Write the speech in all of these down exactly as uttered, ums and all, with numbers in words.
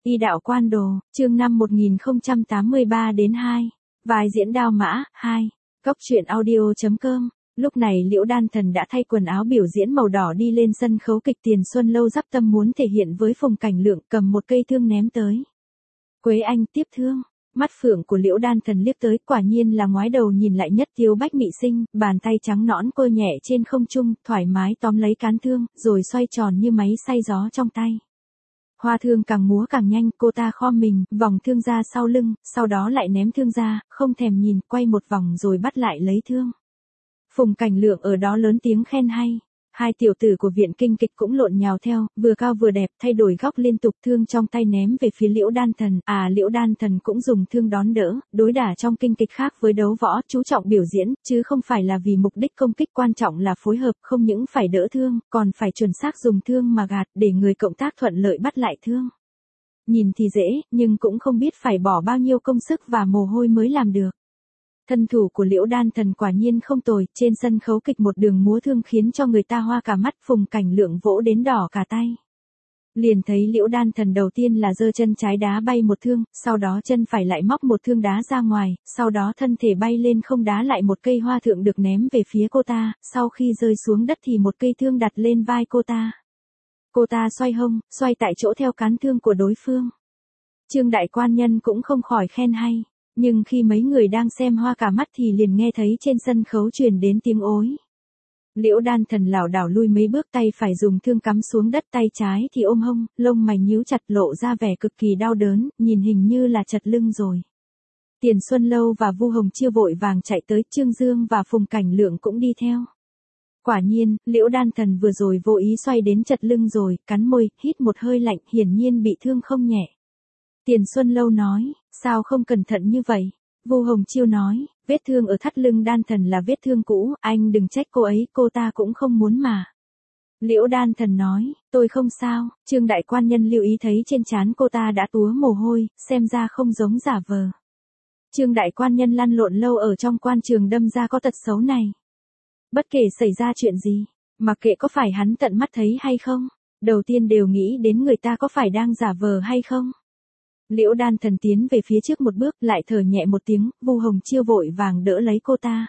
Y đạo quan đồ, chương năm một nghìn không trăm tám mươi ba đến hai. Vai diễn Đao Mã, hai. Cốc truyện audio chấm com. Lúc này Liễu Đan Thần đã thay quần áo biểu diễn màu đỏ đi lên sân khấu kịch Tiền Xuân Lâu dắp tâm muốn thể hiện với Phùng Cảnh Lượng, cầm một cây thương ném tới. Quế Anh tiếp thương. Mắt phượng của Liễu Đan Thần liếc tới, quả nhiên là ngoái đầu nhìn lại nhất tiêu bách mị sinh, bàn tay trắng nõn cô nhẹ trên không trung, thoải mái tóm lấy cán thương, rồi xoay tròn như máy xay gió trong tay. Hoa thương càng múa càng nhanh, cô ta khom mình, vòng thương ra sau lưng, sau đó lại ném thương ra, không thèm nhìn, quay một vòng rồi bắt lại lấy thương. Phùng Cảnh Lượng ở đó lớn tiếng khen hay. Hai tiểu tử của viện kinh kịch cũng lộn nhào theo, vừa cao vừa đẹp, thay đổi góc liên tục, thương trong tay ném về phía Liễu Đan Thần. À, Liễu Đan Thần cũng dùng thương đón đỡ, đối đả trong kinh kịch khác với đấu võ, chú trọng biểu diễn, chứ không phải là vì mục đích công kích, quan trọng là phối hợp, không những phải đỡ thương, còn phải chuẩn xác dùng thương mà gạt, để người cộng tác thuận lợi bắt lại thương. Nhìn thì dễ, nhưng cũng không biết phải bỏ bao nhiêu công sức và mồ hôi mới làm được. Thân thủ của Liễu Đan Thần quả nhiên không tồi, trên sân khấu kịch một đường múa thương khiến cho người ta hoa cả mắt. Phùng Cảnh Lượng vỗ đến đỏ cả tay. Liền thấy Liễu Đan Thần đầu tiên là giơ chân trái đá bay một thương, sau đó chân phải lại móc một thương đá ra ngoài, sau đó thân thể bay lên không đá lại một cây hoa thượng được ném về phía cô ta, sau khi rơi xuống đất thì một cây thương đặt lên vai cô ta. Cô ta xoay hông, xoay tại chỗ theo cán thương của đối phương. Trương đại quan nhân cũng không khỏi khen hay. Nhưng khi mấy người đang xem hoa cả mắt thì liền nghe thấy trên sân khấu truyền đến tiếng ối. Liễu Đan Thần lảo đảo lui mấy bước, tay phải dùng thương cắm xuống đất, tay trái thì ôm hông, lông mày nhíu chặt lộ ra vẻ cực kỳ đau đớn, nhìn hình như là chật lưng rồi. Tiền Xuân Lâu và Vu Hồng Chiêu vội vàng chạy tới, Trương Dương và Phùng Cảnh Lượng cũng đi theo. Quả nhiên, Liễu Đan Thần vừa rồi vô ý xoay đến chật lưng rồi, cắn môi, hít một hơi lạnh, hiển nhiên bị thương không nhẹ. Tiền Xuân Lâu nói, sao không cẩn thận như vậy? Vu Hồng Chiêu nói, vết thương ở thắt lưng Đan Thần là vết thương cũ, anh đừng trách cô ấy, cô ta cũng không muốn mà. Liễu Đan Thần nói, tôi không sao. Trương đại quan nhân lưu ý thấy trên trán cô ta đã túa mồ hôi, xem ra không giống giả vờ. Trương đại quan nhân lăn lộn lâu ở trong quan trường đâm ra có tật xấu này. Bất kể xảy ra chuyện gì, mặc kệ có phải hắn tận mắt thấy hay không, đầu tiên đều nghĩ đến người ta có phải đang giả vờ hay không. Liễu Đan Thần tiến về phía trước một bước, lại thở nhẹ một tiếng, Vu Hồng Chiêu vội vàng đỡ lấy cô ta.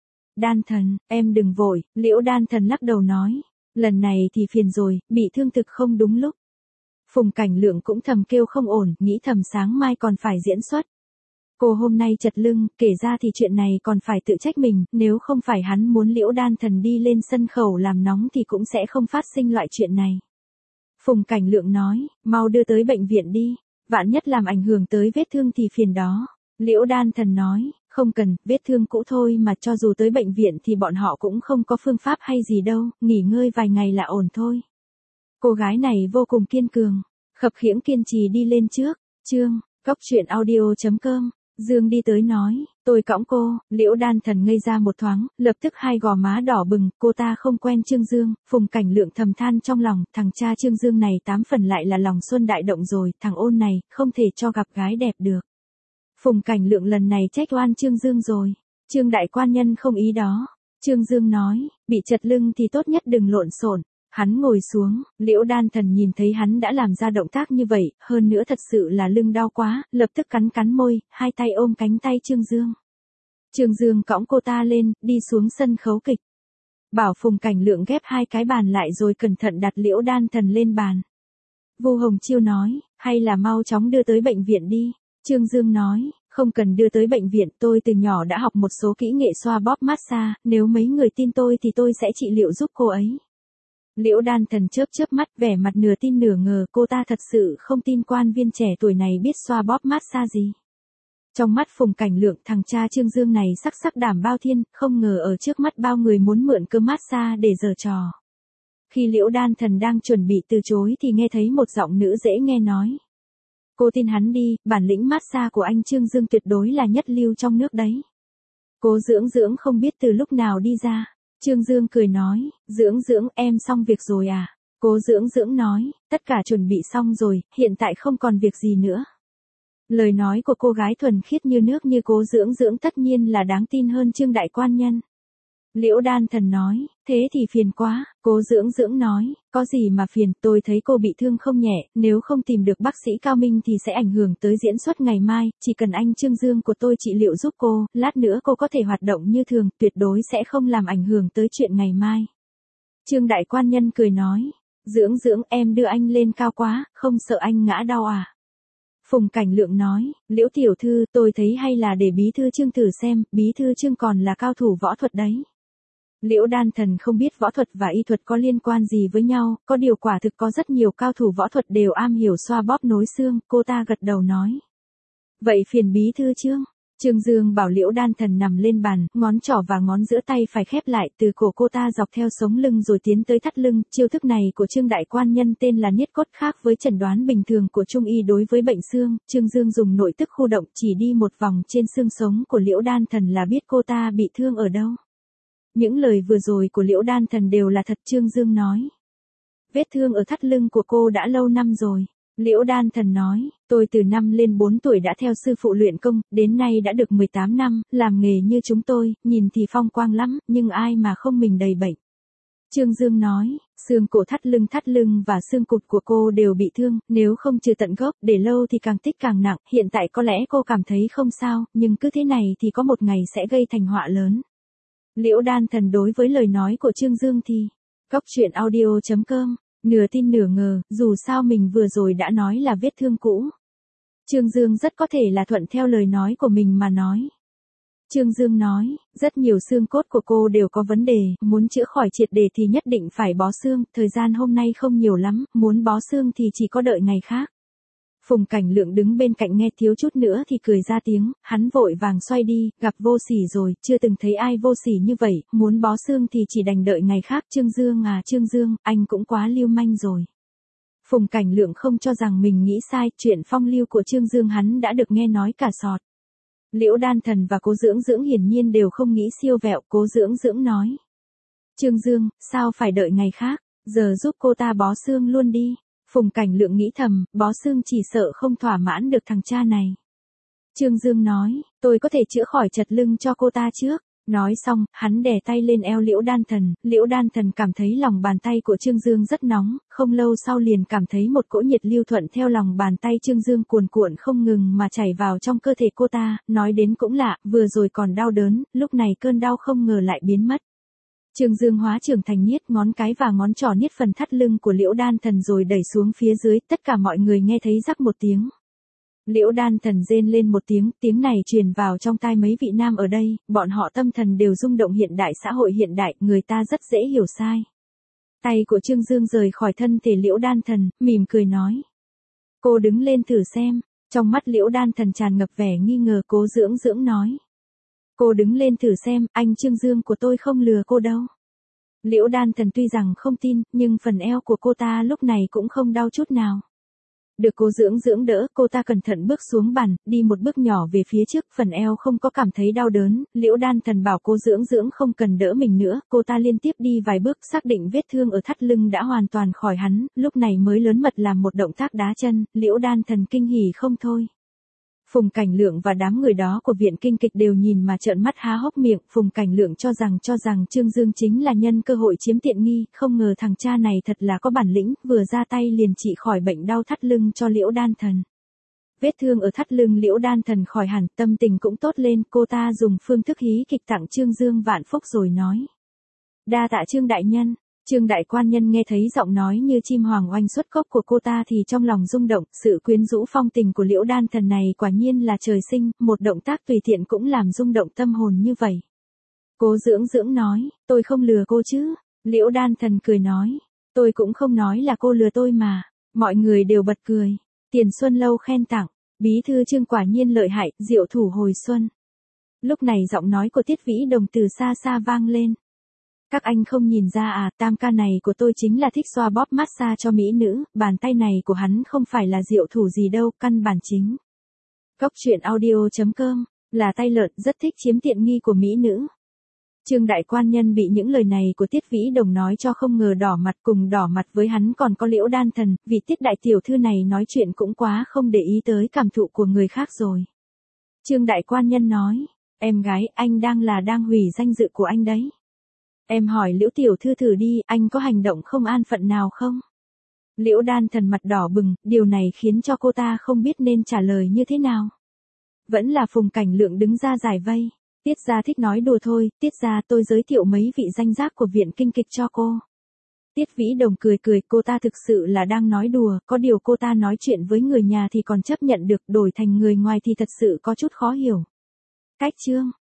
Đan Thần, em đừng vội. Liễu Đan Thần lắc đầu nói, lần này thì phiền rồi, bị thương thực không đúng lúc. Phùng Cảnh Lượng cũng thầm kêu không ổn, nghĩ thầm sáng mai còn phải diễn xuất. Cô hôm nay chật lưng, kể ra thì chuyện này còn phải tự trách mình, nếu không phải hắn muốn Liễu Đan Thần đi lên sân khấu làm nóng thì cũng sẽ không phát sinh loại chuyện này. Phùng Cảnh Lượng nói, mau đưa tới bệnh viện đi. Vạn nhất làm ảnh hưởng tới vết thương thì phiền đó. Liễu Đan Thần nói, không cần, vết thương cũ thôi mà, cho dù tới bệnh viện thì bọn họ cũng không có phương pháp hay gì đâu, nghỉ ngơi vài ngày là ổn thôi. Cô gái này vô cùng kiên cường, khập khiễng kiên trì đi lên trước. Chương, cốc truyện audio chấm com. Dương đi tới nói, tôi cõng cô. Liễu Đan Thần ngây ra một thoáng, lập tức hai gò má đỏ bừng, cô ta không quen Trương Dương. Phùng Cảnh Lượng thầm than trong lòng, thằng cha Trương Dương này tám phần lại là lòng xuân đại động rồi, thằng ôn này, không thể cho gặp gái đẹp được. Phùng Cảnh Lượng lần này trách oan Trương Dương rồi. Trương đại quan nhân không ý đó. Trương Dương nói, bị chật lưng thì tốt nhất đừng lộn xộn. Hắn ngồi xuống, Liễu Đan Thần nhìn thấy hắn đã làm ra động tác như vậy, hơn nữa thật sự là lưng đau quá, lập tức cắn cắn môi, hai tay ôm cánh tay Trương Dương. Trương Dương cõng cô ta lên, đi xuống sân khấu kịch. Bảo Phùng Cảnh Lượng ghép hai cái bàn lại rồi cẩn thận đặt Liễu Đan Thần lên bàn. Vu Hồng Chiêu nói, hay là mau chóng đưa tới bệnh viện đi. Trương Dương nói, không cần đưa tới bệnh viện, tôi từ nhỏ đã học một số kỹ nghệ xoa bóp massage, nếu mấy người tin tôi thì tôi sẽ trị liệu giúp cô ấy. Liễu Đan Thần chớp chớp mắt, vẻ mặt nửa tin nửa ngờ, cô ta thật sự không tin quan viên trẻ tuổi này biết xoa bóp massage gì. Trong mắt Phùng Cảnh Lượng, thằng cha Trương Dương này sắc sắc đảm bao thiên, không ngờ ở trước mắt bao người muốn mượn cơ massage để giở trò. Khi Liễu Đan Thần đang chuẩn bị từ chối thì nghe thấy một giọng nữ dễ nghe nói. Cô tin hắn đi, bản lĩnh massage của anh Trương Dương tuyệt đối là nhất lưu trong nước đấy. Cố Dưỡng Dưỡng không biết từ lúc nào đi ra. Trương Dương cười nói, Dưỡng Dưỡng, em xong việc rồi à? Cố Dưỡng Dưỡng nói, tất cả chuẩn bị xong rồi, hiện tại không còn việc gì nữa. Lời nói của cô gái thuần khiết như nước như Cố Dưỡng Dưỡng tất nhiên là đáng tin hơn Trương đại quan nhân. Liễu Đan Thần nói, thế thì phiền quá, Cố Dưỡng Dưỡng nói, có gì mà phiền, tôi thấy cô bị thương không nhẹ, nếu không tìm được bác sĩ cao minh thì sẽ ảnh hưởng tới diễn xuất ngày mai, chỉ cần anh Trương Dương của tôi trị liệu giúp cô, lát nữa cô có thể hoạt động như thường, tuyệt đối sẽ không làm ảnh hưởng tới chuyện ngày mai. Trương Đại Quan Nhân cười nói, Dưỡng Dưỡng em đưa anh lên cao quá, không sợ anh ngã đau à? Phùng Cảnh Lượng nói, Liễu tiểu thư, tôi thấy hay là để bí thư Trương thử xem, bí thư Trương còn là cao thủ võ thuật đấy. Liễu Đan Thần không biết võ thuật và y thuật có liên quan gì với nhau, có điều quả thực có rất nhiều cao thủ võ thuật đều am hiểu xoa bóp nối xương, cô ta gật đầu nói. Vậy phiền bí thư Trương. Trương Dương bảo Liễu Đan Thần nằm lên bàn, ngón trỏ và ngón giữa tay phải khép lại từ cổ cô ta dọc theo sống lưng rồi tiến tới thắt lưng. Chiêu thức này của Trương Đại Quan Nhân tên là niết cốt, khác với chẩn đoán bình thường của Trung y đối với bệnh xương. Trương Dương dùng nội tức khu động chỉ đi một vòng trên xương sống của Liễu Đan Thần là biết cô ta bị thương ở đâu. Những lời vừa rồi của Liễu Đan Thần đều là thật, Trương Dương nói. Vết thương ở thắt lưng của cô đã lâu năm rồi. Liễu Đan Thần nói, tôi từ năm lên bốn tuổi đã theo sư phụ luyện công, đến nay đã được mười tám năm, làm nghề như chúng tôi, nhìn thì phong quang lắm, nhưng ai mà không mình đầy bệnh. Trương Dương nói, xương cổ thắt lưng thắt lưng và xương cụt của cô đều bị thương, nếu không trừ tận gốc, để lâu thì càng tích càng nặng, hiện tại có lẽ cô cảm thấy không sao, nhưng cứ thế này thì có một ngày sẽ gây thành họa lớn. Liễu Đan Thần đối với lời nói của Trương Dương thì, Cóc Truyện Audio chấm com, nửa tin nửa ngờ, dù sao mình vừa rồi đã nói là vết thương cũ. Trương Dương rất có thể là thuận theo lời nói của mình mà nói. Trương Dương nói, rất nhiều xương cốt của cô đều có vấn đề, muốn chữa khỏi triệt để thì nhất định phải bó xương, thời gian hôm nay không nhiều lắm, muốn bó xương thì chỉ có đợi ngày khác. Phùng Cảnh Lượng đứng bên cạnh nghe thiếu chút nữa thì cười ra tiếng, hắn vội vàng xoay đi, gặp vô sỉ rồi, chưa từng thấy ai vô sỉ như vậy, muốn bó xương thì chỉ đành đợi ngày khác. Trương Dương à Trương Dương, anh cũng quá lưu manh rồi. Phùng Cảnh Lượng không cho rằng mình nghĩ sai, chuyện phong lưu của Trương Dương hắn đã được nghe nói cả sọt. Liễu Đan Thần và Cố Dưỡng Dưỡng hiển nhiên đều không nghĩ siêu vẹo, Cố Dưỡng Dưỡng nói. Trương Dương, sao phải đợi ngày khác, giờ giúp cô ta bó xương luôn đi. Phùng Cảnh Lượng nghĩ thầm, bó xương chỉ sợ không thỏa mãn được thằng cha này. Trương Dương nói, tôi có thể chữa khỏi chật lưng cho cô ta trước. Nói xong, hắn đè tay lên eo Liễu Đan Thần, Liễu Đan Thần cảm thấy lòng bàn tay của Trương Dương rất nóng, không lâu sau liền cảm thấy một cỗ nhiệt lưu thuận theo lòng bàn tay Trương Dương cuồn cuộn không ngừng mà chảy vào trong cơ thể cô ta, nói đến cũng lạ, vừa rồi còn đau đớn, lúc này cơn đau không ngờ lại biến mất. Trương Dương hóa trưởng thành niết ngón cái và ngón trỏ niết phần thắt lưng của Liễu Đan Thần rồi đẩy xuống phía dưới, tất cả mọi người nghe thấy rắc một tiếng. Liễu Đan Thần rên lên một tiếng, tiếng này truyền vào trong tai mấy vị nam ở đây, bọn họ tâm thần đều rung động, hiện đại xã hội hiện đại, người ta rất dễ hiểu sai. Tay của Trương Dương rời khỏi thân thể Liễu Đan Thần, mỉm cười nói. Cô đứng lên thử xem, trong mắt Liễu Đan Thần tràn ngập vẻ nghi ngờ. Cố Dưỡng Dưỡng nói. Cô đứng lên thử xem, anh Trương Dương của tôi không lừa cô đâu. Liễu Đan Thần tuy rằng không tin, nhưng phần eo của cô ta lúc này cũng không đau chút nào. Được Cố Dưỡng Dưỡng đỡ, cô ta cẩn thận bước xuống bàn, đi một bước nhỏ về phía trước, phần eo không có cảm thấy đau đớn. Liễu Đan Thần bảo Cố Dưỡng Dưỡng không cần đỡ mình nữa, cô ta liên tiếp đi vài bước, xác định vết thương ở thắt lưng đã hoàn toàn khỏi hắn, lúc này mới lớn mật làm một động tác đá chân. Liễu Đan Thần kinh hỉ không thôi. Phùng Cảnh Lượng và đám người đó của viện kinh kịch đều nhìn mà trợn mắt há hốc miệng. Phùng Cảnh Lượng cho rằng cho rằng Trương Dương chính là nhân cơ hội chiếm tiện nghi, không ngờ thằng cha này thật là có bản lĩnh, vừa ra tay liền trị khỏi bệnh đau thắt lưng cho Liễu Đan Thần. Vết thương ở thắt lưng Liễu Đan Thần khỏi hẳn, tâm tình cũng tốt lên, cô ta dùng phương thức hí kịch tặng Trương Dương vạn phúc rồi nói. Đa tạ Trương đại nhân. Trương Đại Quan Nhân nghe thấy giọng nói như chim hoàng oanh xuất cốc của cô ta thì trong lòng rung động, sự quyến rũ phong tình của Liễu Đan Thần này quả nhiên là trời sinh, một động tác tùy tiện cũng làm rung động tâm hồn như vậy. Cố Dưỡng Dưỡng nói, tôi không lừa cô chứ. Liễu Đan Thần cười nói, tôi cũng không nói là cô lừa tôi mà. Mọi người đều bật cười. Tiền Xuân Lâu khen tặng, bí thư Trương quả nhiên lợi hại, diệu thủ hồi xuân. Lúc này giọng nói của Tiết Vĩ Đồng từ xa xa vang lên. Các anh không nhìn ra à, tam ca này của tôi chính là thích xoa bóp massage cho mỹ nữ, bàn tay này của hắn không phải là diệu thủ gì đâu, căn bản chính. Cóc Truyện Audio chấm com, là tay lợn, rất thích chiếm tiện nghi của mỹ nữ. Trương Đại Quan Nhân bị những lời này của Tiết Vĩ Đồng nói cho không ngờ đỏ mặt, cùng đỏ mặt với hắn còn có Liễu Đan Thần, vì Tiết đại tiểu thư này nói chuyện cũng quá không để ý tới cảm thụ của người khác rồi. Trương Đại Quan Nhân nói, em gái, anh đang là đang hủy danh dự của anh đấy. Em hỏi Liễu tiểu thư thử đi, anh có hành động không an phận nào không? Liễu Đan Thần mặt đỏ bừng, điều này khiến cho cô ta không biết nên trả lời như thế nào. Vẫn là Phùng Cảnh Lượng đứng ra giải vây. Tiết gia thích nói đùa thôi, Tiết gia tôi giới thiệu mấy vị danh giác của viện kinh kịch cho cô. Tiết Vĩ Đồng cười cười, cô ta thực sự là đang nói đùa, có điều cô ta nói chuyện với người nhà thì còn chấp nhận được, đổi thành người ngoài thì thật sự có chút khó hiểu. Cách chương